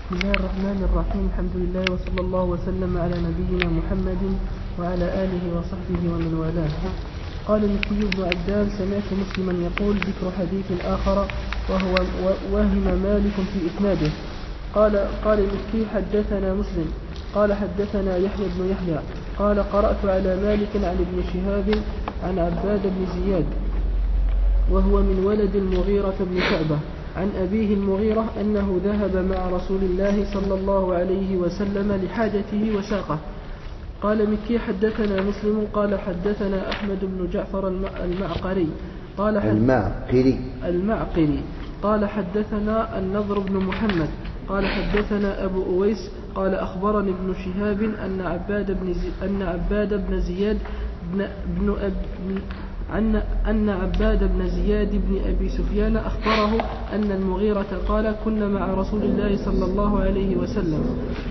بسم الله الرحمن الرحيم. الحمد لله وصلى الله وسلم على نبينا محمد وعلى آله وصحبه ومن والاه. قال المكي بن عبدال: سمعت مسلما يقول ذكر حديث آخر وهو وهم مالك في إسناده. قال المكي: حدثنا مسلم قال حدثنا يحيى بن يحيى قال قرأت على مالك عن ابن شهاب عن عباد بن زياد وهو من ولد المغيرة بن شعبة عن أبيه المغيرة أنه ذهب مع رسول الله صلى الله عليه وسلم لحاجته وساقه. قال مكي: حدثنا مسلم قال حدثنا أحمد بن جعفر المعقري قال حدثنا النضر بن محمد قال حدثنا أبو أويس قال أخبرني ابن شهاب أن عباد بن زياد بن أبي سفيان أخبره أن المغيرة قال: كنا مع رسول الله صلى الله عليه وسلم.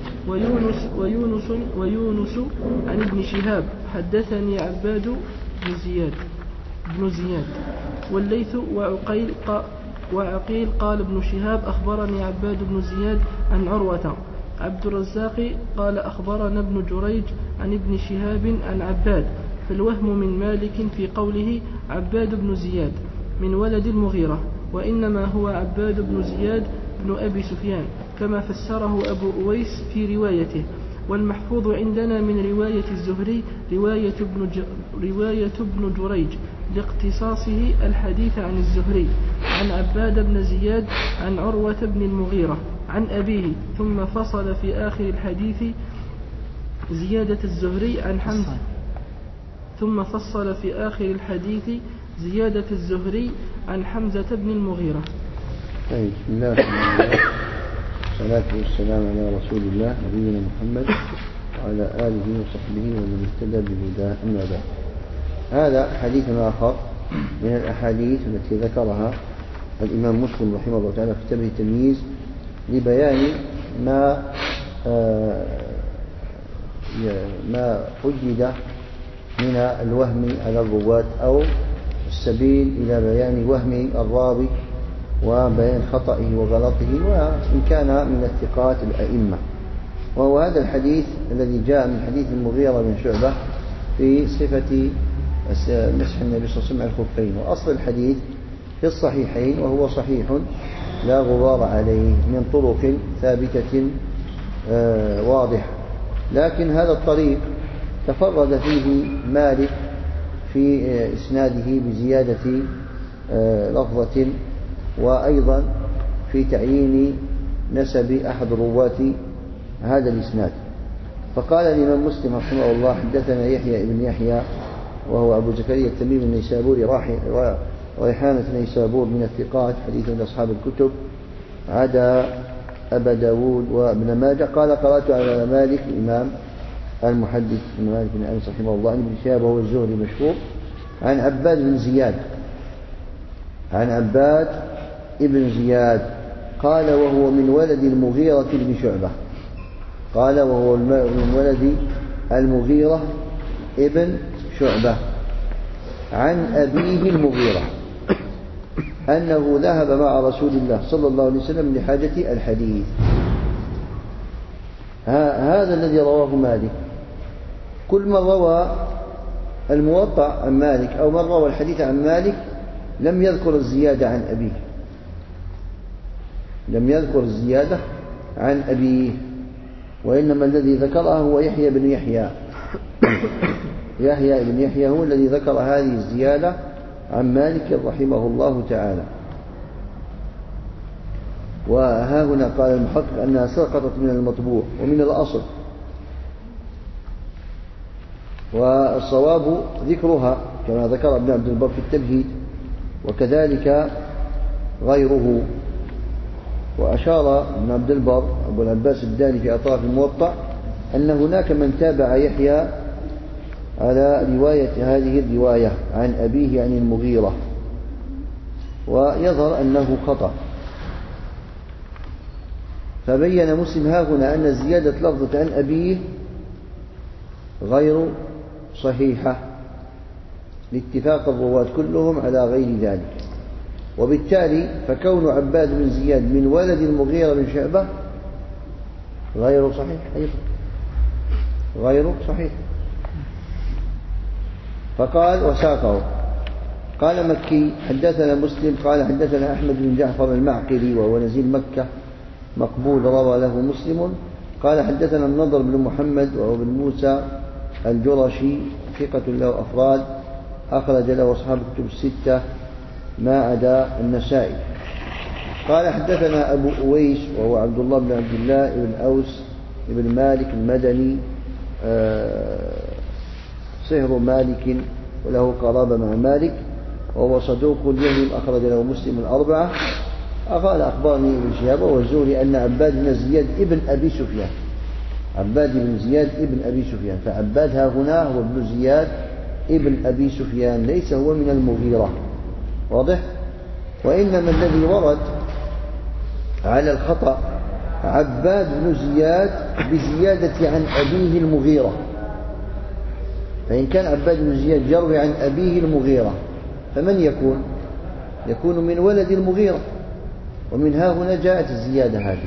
ويونس عن ابن شهاب حدثني عباد بن زياد والليث وعقيل قال ابن شهاب أخبرني عباد بن زياد عن عروة. عبد الرزاق قال أخبرنا ابن جريج عن ابن شهاب عن عباد، فالوهم من مالك في قوله عباد بن زياد من ولد المغيرة، وإنما هو عباد بن زياد بن أبي سفيان كما فسره أبو أويس في روايته. والمحفوظ عندنا من رواية الزهري رواية ابن جريج لاقتصاصه الحديث عن الزهري عن عباد بن زياد عن عروة بن المغيرة عن أبيه، ثم فصل في آخر الحديث زيادة الزهري عن حمزة عن حمزة بن المغيرة. بسم الله الرحمن الرحيم، والصلاة والسلام على رسول الله نبينا محمد وعلى آله وصحبه ومن اهتدى بهداه، أما بعد. هذا حديث آخر من الأحاديث التي ذكرها الإمام مسلم رحمه الله تعالى في كتابه التمييز لبيان ما وجد من الوهم على الرواة أو السبيل إلى بيان وهم الراوي وبيان خطئه وغلطه، وإن كان من الثقات الأئمة. وهو هذا الحديث الذي جاء من حديث المغيرة بن شعبة في صفة مسح النبي صلى الله عليه وسلم على الخفين. وأصل الحديث في الصحيحين وهو صحيح لا غبار عليه من طرق ثابتة واضحة، لكن هذا الطريق تفرد فيه مالك في إسناده بزيادة لفظة، وأيضا في تعيين نسب أحد رواة هذا الإسناد. فقال الإمام مسلم رحمه الله: حدثنا يحيى بن يحيى وهو أبو زكريا التميمي النيسابوري ريحانة نيسابور من الثقات حديث من أصحاب الكتب عدا أبا داود وابن ماجه. قال: قرأت على مالك الإمام المحدث بن مالك بن أنس رحمه الله عن ابن شهاب وهو الزهري مشهور عن عباد بن زياد قال: وهو من ولد المغيرة بن شعبة. قال: وهو من ولد المغيرة ابن شعبة عن أبيه المغيرة أنه ذهب مع رسول الله صلى الله عليه وسلم لحاجة الحديث. هذا الذي رواه مالك. كل من روى الموطأ عن مالك أو من روى الحديث عن مالك لم يذكر الزيادة عن أبيه، وإنما الذي ذكرها هو يحيى بن يحيى هو الذي ذكر هذه الزيادة عن مالك رحمه الله تعالى. وها هنا قال المحقق أنها سقطت من المطبوع ومن الأصل، والصواب ذكرها كما ذكر ابن عبد البر في التمهيد وكذلك غيره. وأشار ابن عبد البر أبو العباس الداني في أطراف الموطأ أن هناك من تابع يحيى على رواية هذه الرواية عن أبيه عن المغيرة، ويظهر أنه خطأ. فبين مسلم هنا أن زيادة لفظة عن أبيه غير صحيحة لاتفاق الرواة كلهم على غير ذلك. وبالتالي فكون عباد بن زياد من ولد المغيرة بن شعبة غير صحيح أيضا، غير صحيح. فقال وساقه. قال مكي حدثنا مسلم قال حدثنا أحمد بن جعفر المعقلي وهو نزيل مكة مقبول روى له مسلم. قال حدثنا النضر بن محمد وهو بن موسى الجرشي ثقة له أفراد أخرج له أصحاب الكتب الستة ما عدا النسائي. قال حدثنا أبو أويس وهو عبد الله بن عبد الله بن أوس بن مالك المدني صهر مالك وله قرابة مع مالك وهو صدوق يهم أخرج له مسلم الأربعة. قال أخبرني ابن شهاب والزهري أن عباد بن زياد ابن أبي سفيان، عباد بن زياد ابن أبي سفيان، فعباد ها هنا هو ابن زياد ابن أبي سفيان ليس هو من المغيرة، واضح؟ وإنما الذي ورد على الخطأ عباد بن زياد بزيادة عن أبيه المغيرة. فإن كان عباد بن زياد يروي عن أبيه المغيرة فمن يكون؟ يكون من ولد المغيرة، ومن ها هنا جاءت الزيادة هذه.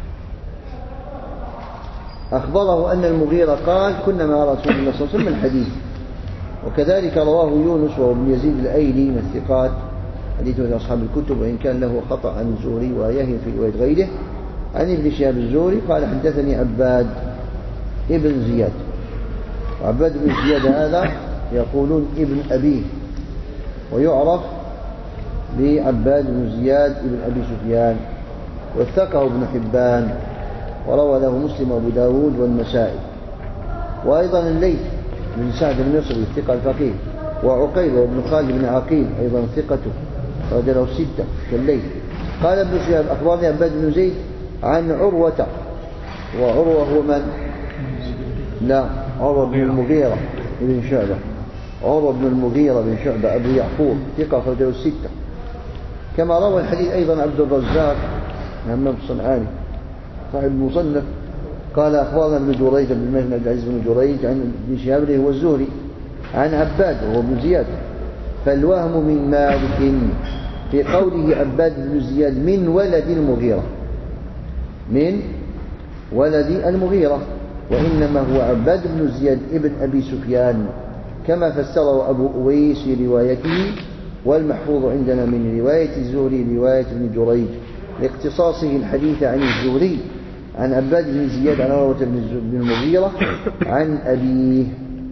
أخبره أن المغيرة قال كنا مع رسول الله صلى الله عليه وسلم الحديث. وكذلك رواه يونس وهو ابن يزيد الأيلي من الثقات حديث من أصحاب الكتب، وإن كان له خطأ عن الزهري ويهم في رواية غيره عن ابن شهاب الزهري قال حدثني عباد ابن زياد. وعباد بن زياد هذا يقولون ابن أبيه، ويعرف بعباد بن زياد ابن أبي سفيان، وثقه ابن حبان وروى له مسلم وابو داود والنسائي. وأيضا الليث بن سعد المصري الثقة الفقيه، وعقيل وابن خالد بن عقيل أيضا ثقته رجله الستة كالليث. قال ابن شهاب أخبرني عباد بن زيد عن عروة، وعروة هو من؟ لا، عروة بن المغيرة بن شعبة، عروة بن المغيرة بن شعبة أبو يعقوب ثقة رجله الستة. كما روى الحديث أيضا عبد الرزاق همام الصنعاني صاحب المصنف قال أخبرنا ابن جريج بن مهدي عبد العزيز بن جريج عن ابن شهاب هو الزهري عن عباد وهو ابن زياد. فالوهم من مالك في قوله عباد بن زياد من ولد المغيرة، من ولد المغيرة، وإنما هو عباد بن زياد ابن أبي سفيان كما فسره أبو أويس في روايته. والمحفوظ عندنا من رواية الزهري رواية ابن جريج لاقتصاصه الحديث عن الزهري عن عباد بن زياد عن عروة بن المغيرة عن أبيه،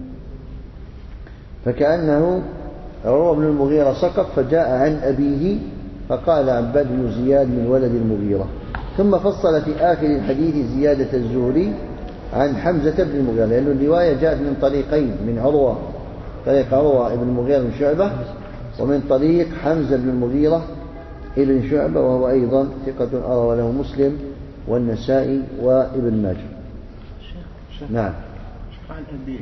فكأنه عروة بن المغيرة سقط فجاء عن أبيه فقال عباد بن زياد من ولد المغيرة. ثم فصل في آخر الحديث زيادة الزهري عن حمزة بن المغيرة، لأن الرواية جاءت من طريقين، من عروة طريق عروة بن المغيرة بن شعبة، ومن طريق حمزة بن المغيرة ابن شعبة وهو أيضا ثقة روى له مسلم والنسائي وابن ماجه. نعم. عن أبيه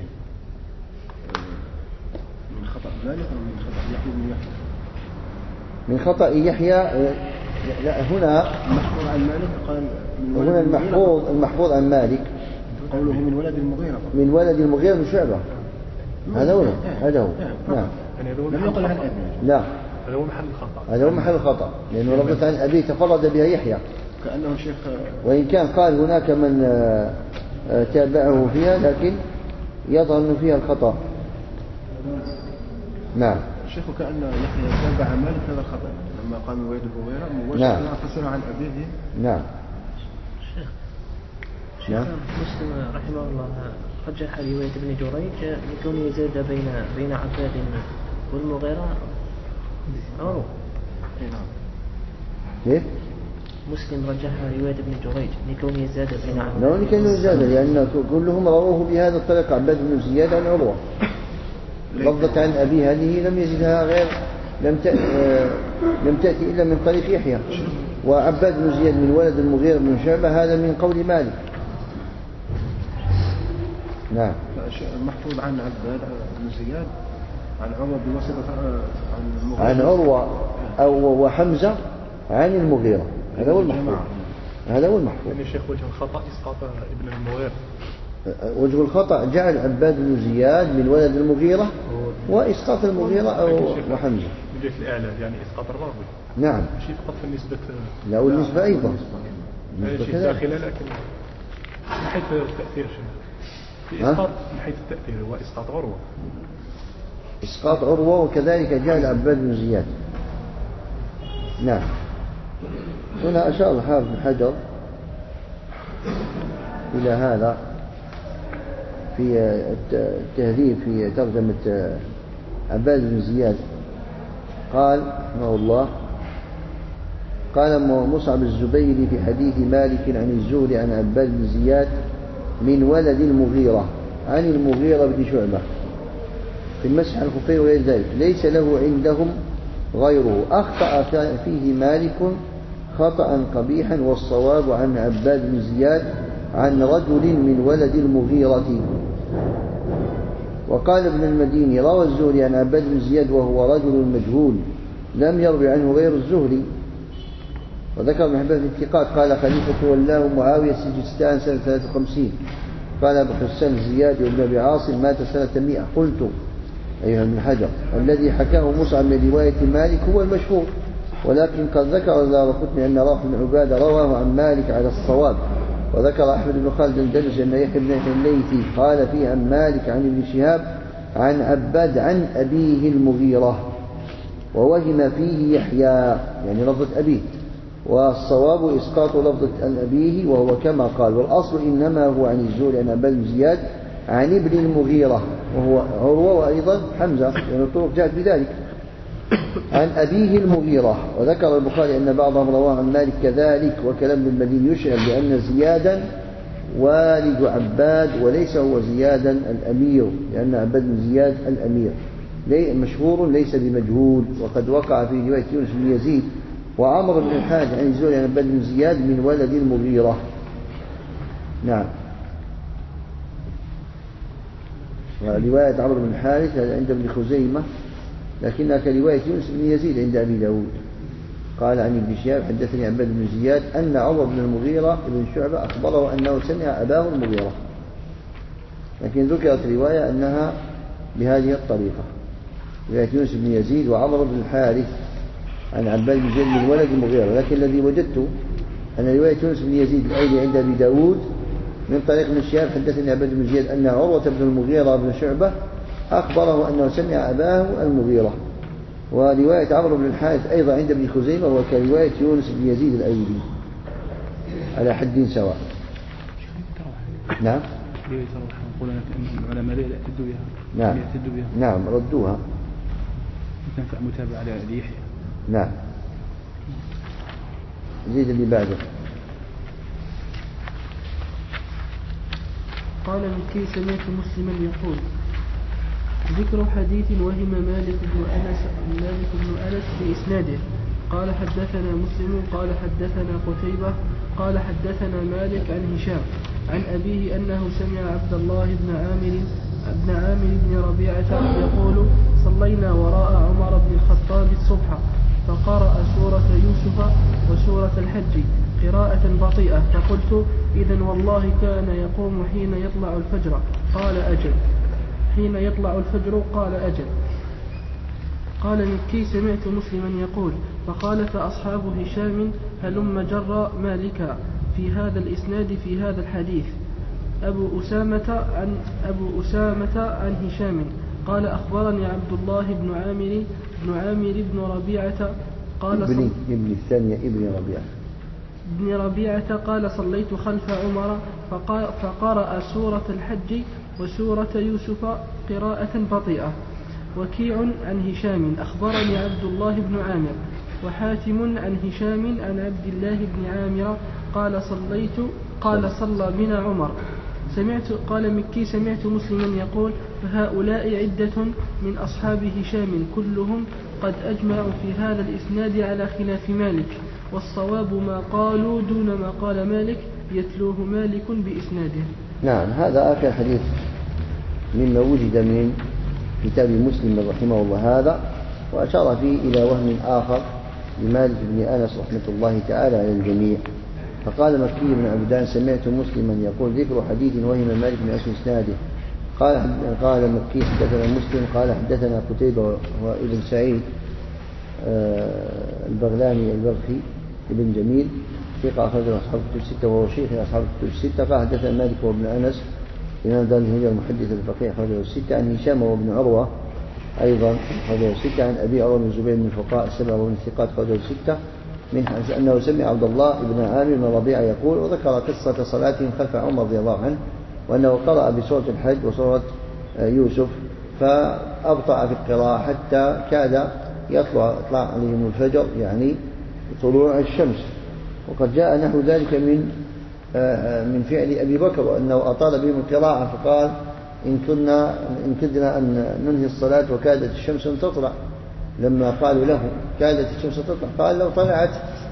من خطأ مالك أو من خطأ يحيى بن يحيى؟ من خطأ يحيى. لا، هنا المحفوظ عن مالك قال هنا المحفوظ عن مالك قوله من ولد المغيرة، من ولد المغيرة بن شعبة، هذا هو هذا هو. نعم. لم يقل عن أبيه. لا، هذا هو محل الخطأ، هذا هو محل الخطأ، لأنه لفظ عن أبيه تفرد بها يحيى، كأنه شيخ، وإن كان قال هناك من تابعه فيها لكن يظهر أنه فيها الخطأ. نعم. الشيخ كأن يحيى تابع مالك هذا الخطأ لما قام ولد المغيرة نعم. فسر عن أبيه. نعم. شيخ مسلم رحمه الله رجح رواية ابن جريج لكون يزاد بين عباد والمغيرة عروة. كيف؟ مسلم رجح رواية ابن جريج لكون يزاد بين عباد. لا، لكن يزاد لأن كلهم رووه بهذا الطريق. عباد بن زياد عن عروة، لفظة عن أبي هذه لم يزدها غير لم تأتي إلا من طريق يحيى. وعباد بن زياد من ولد المغيرة بن شعبة هذا من قول مالك. نعم. المحفوظ عن عباد بن زياد عن عروة بواسطة عن المغيرة، عن عروة أو وحمزة عن المغيرة، هذا هو المحفوظ. هذا هو المحفوظ. يعني الشيخ وجه الخطأ إسقاط ابن المغيرة. وجه الخطأ جعل عباد بن زياد من ولد المغيرة وإسقاط المغيرة أو وحمزة من جهة الإعلان، يعني إسقاط الراوي. نعم. شيء فقط في النسبة. لا، والنسبة أيضا شيء داخله، لكن من حيث التأثير في إسقاط، من حيث التأثير هو إسقاط عروة. إسقاط عروة، وكذلك جاء عباد بن زياد. نعم. هنا أشار الحافظ بن حجر إلى هذا في التهذيب في ترجمة عباد بن زياد. قال رحمه الله: قال مصعب الزبيري في حديث مالك عن الزهري عن عباد بن زياد من ولد المغيرة عن المغيرة بن شعبة في المسح على الخفين وغير ذلك، ليس له عندهم غيره، أخطأ فيه مالك خطأ قبيحا، والصواب عن عباد بن زياد عن رجل من ولد المغيرة. وقال ابن المديني: روى الزهري عن عباد بن زياد وهو رجل مجهول لم يروي عنه غير الزهري. وذكر ابن حبان في الثقات قال: خليفة ولاه معاوية سجستان سنة 53. قال أبو حسان زياد وابن أبي عاصم مات سنة 100. قلت أيها ابن حجر: الذي حكاه مصعب من رواية مالك هو المشهور، ولكن قد ذكر الدارقطني أن روح بن عبادة رواه عن مالك على الصواب. وذكر أحمد بن خالد الدلج أن يحيى بن الليثي قال فيه عن مالك عن ابن شهاب عن عباد عن أبيه المغيرة، ووهم فيه يحيى يعني لفظة أبيه، والصواب إسقاط لفظة أبيه وهو كما قال، والأصل إنما هو عن الزهري عن عباد بن زياد عن ابن المغيرة وهو عروة وأيضا حمزة، يعني الطرق جاءت بذلك عن أبيه المغيرة. وذكر البخاري أن بعضهم رواه عن مالك كذلك، وكلام ابن المديني يشعر بأن زيادا والد عباد وليس هو زيادا الأمير، لأن عباد بن زياد الأمير مشهور ليس بمجهول. وقد وقع في رواية يونس بن يزيد وعمر بن الحاج عن الزهري عن عباد بن زياد من ولد المغيرة. نعم. ورواية عمرو بن الحارث عند ابن خزيمة، لكنها كرواية يونس بن يزيد عند أبي داود. قال عن ابن شهاب حدثني عباد بن زياد أن عمر بن المغيرة بن شعبة أخبره أنه سمع أباه المغيرة، لكن ذكرت رواية أنها بهذه الطريقة، رواية يونس بن يزيد وعمر بن الحارث عن عباد بن زياد من ولد المغيرة. لكن الذي وجدته أن رواية يونس بن يزيد الأيلي عند أبي داود من طريق ابن شهاب حدثني عباد بن زياد أن عروة بن المغيرة بن شعبة أخبره أنه سمع أباه المغيرة. ورواية عمرو بن الحارث أيضا عند ابن خزيمة وكرواية يونس بن يزيد الأيلي على حد سواء. نعم. نعم. نعم ردوها. تنفع متابعة ليحيى. نعم. زيد اللي بعده. قال مكي: سمعت مسلما يقول: ذكر حديث وهم مالك بن أنس في إسناده. قال حدثنا مسلم قال حدثنا قتيبة قال حدثنا مالك عن هشام عن أبيه أنه سمع عبد الله بن عامر بن ربيعة يقول: صلينا وراء عمر بن الخطاب الصبح فقرأ سورة يوسف وسورة الحج قراءة بطيئة، فقلت: إذن والله كان يقوم حين يطلع الفجر. قال: أجل. حين يطلع الفجر. قال: أجل. قال مكي: سمعت مسلما يقول: فخالف أصحاب هشام هلم جر مالكا في هذا الإسناد في هذا الحديث أبو أسامة عن هشام قال: أخبرني عبد الله بن عامر بن ربيعة قال ابن الثانية ابن ربيعة قال: صليت خلف عمر فقرأ سورة الحج وسورة يوسف قراءة بطيئة. وكيع عن هشام أخبرني عبد الله بن عامر، وحاتم عن هشام عن عبد الله بن عامر قال: صلى بنا عمر. قال مكي: سمعت مسلما يقول: فهؤلاء عدة من أصحاب هشام كلهم قد أجمعوا في هذا الإسناد على خلاف مالك، والصواب ما قالوا دون ما قال مالك يتلوه مالك بإسناده. نعم. هذا آخر حديث مما وجد من كتاب مسلم رحمه الله هذا، وأشار فيه إلى وهم آخر لمالك بن أنس رحمة الله تعالى على الجميع. فقال مكي بن عبدان: سمعت مسلما يقول: ذكر حديث وهم مالك بن أنس إسناده. قال مكي: حدثنا مسلم قال حدثنا قتيبة وابن سعيد البغلاني البغفي ابن جميل ثقة أخرج أصحاب الكتب الستة وهو شيخ أصحاب الكتب الستة. قال حدثنا مالك وابن أنس إمام دار الهجرة المحدث الفقيه أخرجه الستة عن هشام وابن عروة أيضا أخرجه الستة عن أبي عروة بن الزبير من الفقهاء السبعة ومن الثقات أخرجه الستة من أنه سمع عبد الله بن عامر بن ربيعة يقول وذكر قصة صلاتهم خلف عمر رضي الله عنه وأنه قرأ بسورة الحج وسورة يوسف فأبطأ في القراءة حتى كاد يطلع عليهم الفجر يعني طلوع الشمس. وقد جاء نحو ذلك من فعل أبي بكر وأنه أطال بهم القراءة فقال إن كدنا أن ننهي الصلاة وكادت الشمس أن تطلع. لما قالوا له كادت الشمس تطلع قال لو طلعت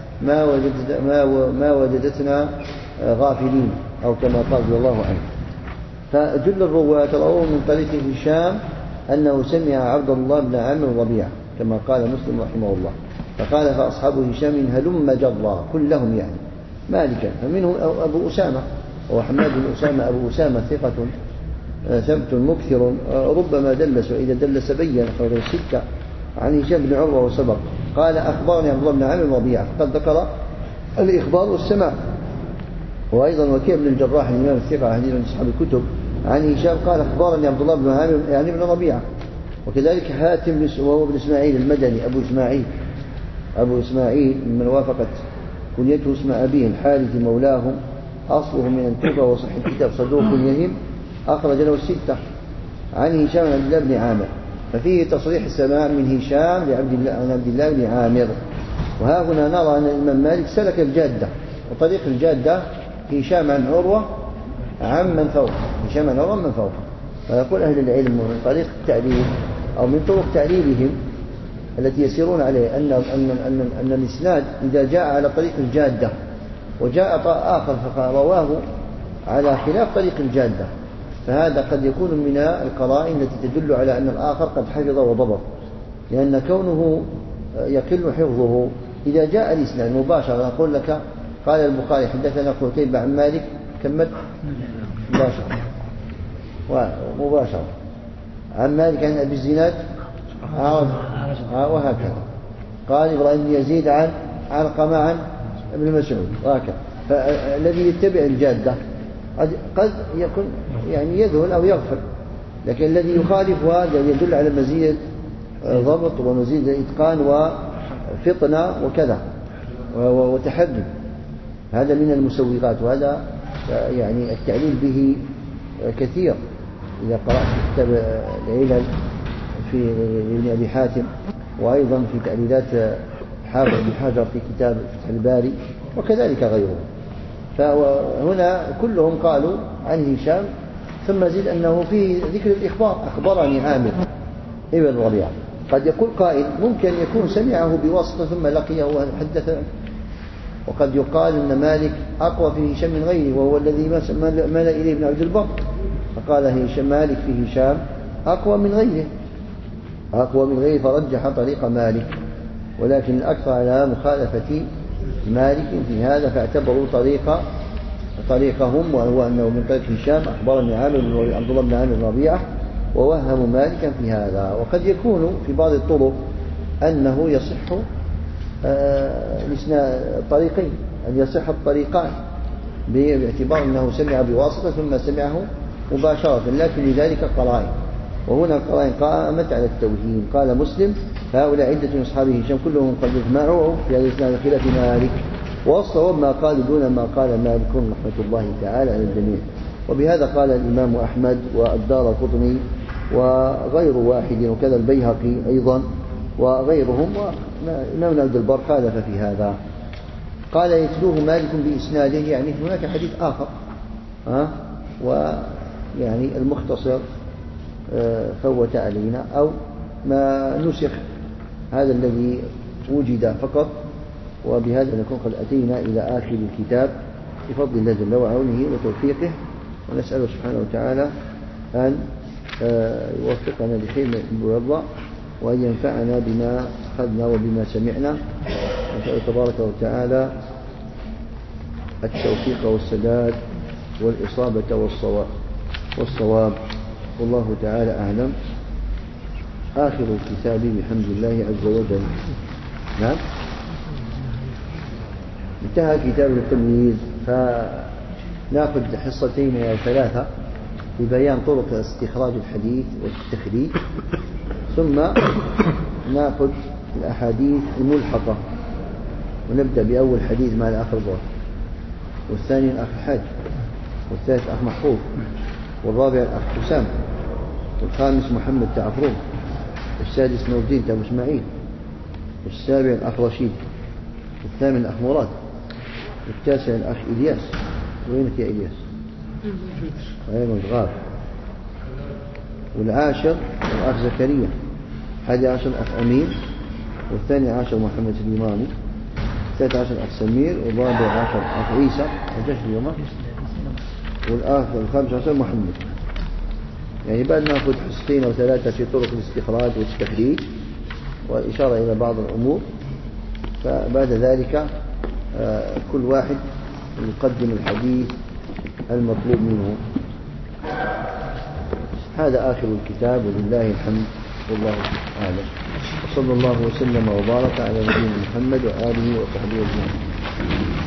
ما وجدتنا غافلين أو كما قال رضي الله عنه. فجل الرواة رواه من طريق هشام أنه سمع عبد الله بن عامر ربيعة كما قال مسلم رحمه الله. فقال فأصحاب هشام هلم جرا كلهم يعني مالكا فمنه أبو أسامة وحماد بن أسامة أبو أسامة ثقة ثبت مكثر ربما دلس وإذا دلس بين أخرجه الستة عن هشام بن عروة وسبق. قال أخبرني عبد الله بن عامر ربيعة فقد ذكر الإخبار والسماع. وأيضا وكيع بن الجراح الإمام الثقة حديث من أصحاب الكتب عن هشام قال أخبرني عبد الله بن عامر يعني بن ربيعة. وكذلك حاتم وهو ابن إسماعيل المدني أبو إسماعيل من وافقت كنيته اسم أبيه الحارث مولاهم أصله من الكوفة وصح الكتاب صدوق يهم أخرج له الستة عن هشام عن عبد الله بن عامر. ففيه تصريح السماع من هشام عن عبد الله بن عامر. وها هنا نرى أن الإمام مالك سلك الجادة وطريق الجادة هشام عن عروة عن من فوق هشام عن عروة من فوق. ويقول أهل العلم من طريق التعليل أو من طرق تعليلهم التي يسيرون عليه أن الإسناد إذا جاء على طريق الجادة وجاء آخر فرواه على خلاف طريق الجادة فهذا قد يكون من القرائن التي تدل على أن الآخر قد حفظ وضبط. لأن كونه يقل حفظه إذا جاء الإسناد مباشرة نقول لك قال البخاري حدثنا قتيبة عن مالك كمل مباشرة عن مالك عن أبي الزناد وهكذا. قال إبراهيم بن يزيد عن علقمة عن ابن مسعود وهكذا. فالذي يتبع الجادة قد يكون يعني يذهل أو يغفل لكن الذي يخالف هذا يدل على مزيد ضبط ومزيد إتقان وفطنة وكذا وتحدي. هذا من المسوغات وهذا يعني التعليل به كثير. إذا قرأت كتاب العلل في ابن أبي حاتم وأيضا في تعليلات حافظ بن حجر في كتاب فتح الباري وكذلك غيره. فهنا كلهم قالوا عن هشام ثم زيد أنه في ذكر الإخبار أخبرني عامر ابن ربيعة. قد يقول قائل ممكن يكون سمعه بواسطة ثم لقيه وحدث. وقد يقال أن مالك أقوى في هشام من غيره وهو الذي مال إليه ابن عبد البر فقال هشام مالك في هشام أقوى من غيره فرجح طريق مالك. ولكن الأكثر على مخالفة مالك في هذا فاعتبروا طريقهم وهو أنه من طريق هشام أخبرني عبد الله بن عامر بن ربيعة ووهموا مالكا في هذا. وقد يكون في بعض الطرق أنه يصح الطريقين أن يصح الطريقان باعتبار أنه سمع بواسطة ثم سمعه مباشرة لكن لذلك قرائن. وهنا القرائن قامت على التوهيم. قال مسلم هؤلاء عدة من أصحاب هشام كلهم قد اجمعوا في هذا الإسناد خلاف مالك والصواب ما قال دون ما قال مالك رحمة الله تعالى على الجميع. وبهذا قال الإمام أحمد والدارقطني وغير واحد وكذا البيهقي أيضا وغيرهم. وإمام عبد البر خالف في هذا. قال يتلوه مالك بإسناده يعني هناك حديث آخر ويعني المختصر فوت علينا أو ما نسخ هذا الذي وجد فقط. وبهذا نكون قد أتينا إلى آخر الكتاب بفضل الله جل وعونه وتوفيقه. ونسأله سبحانه وتعالى أن يوفقنا لخير ما يحب ويرضى وأن ينفعنا بما أخذنا وبما سمعنا. نسأل تبارك وتعالى التوفيق والسداد والإصابة والصواب والله تعالى أعلم. آخر الكتاب بحمد الله عز وجل. نعم انتهى كتاب التمييز، فنأخذ حصتين أو ثلاثة لبيان طرق استخراج الحديث والتخريج، ثم نأخذ الأحاديث الملحقة، ونبدأ بأول حديث مع الأخ الضار، والثاني الأخ الحاج، والثالث الأخ محفوظ، والرابع الأخ حسام، والخامس محمد تعفروم، والسادس نور الدين أبو إسماعيل، والسابع الأخ رشيد، والثامن الأخ مراد، والتاسع الأخ إلياس. وينك يا إلياس؟ أيوة غاب. والعاشر الأخ زكريا، 11 الأخ أمين، والثاني عشر محمد سليماني، 13 الأخ سمير، والرابع عشر الأخ عيسى وجش اليوم، والخامس عشر محمد. يعني بعد نأخذ حصتين أو ثلاثة في طرق الاستخراج والتخريج والإشارة إلى بعض الأمور، فبعد ذلك كل واحد يقدم الحديث المطلوب منه. هذا آخر الكتاب ولله الحمد والله أعلم، وصلى الله وسلم وبارك على نبينا محمد وآله وصحبه أجمعين.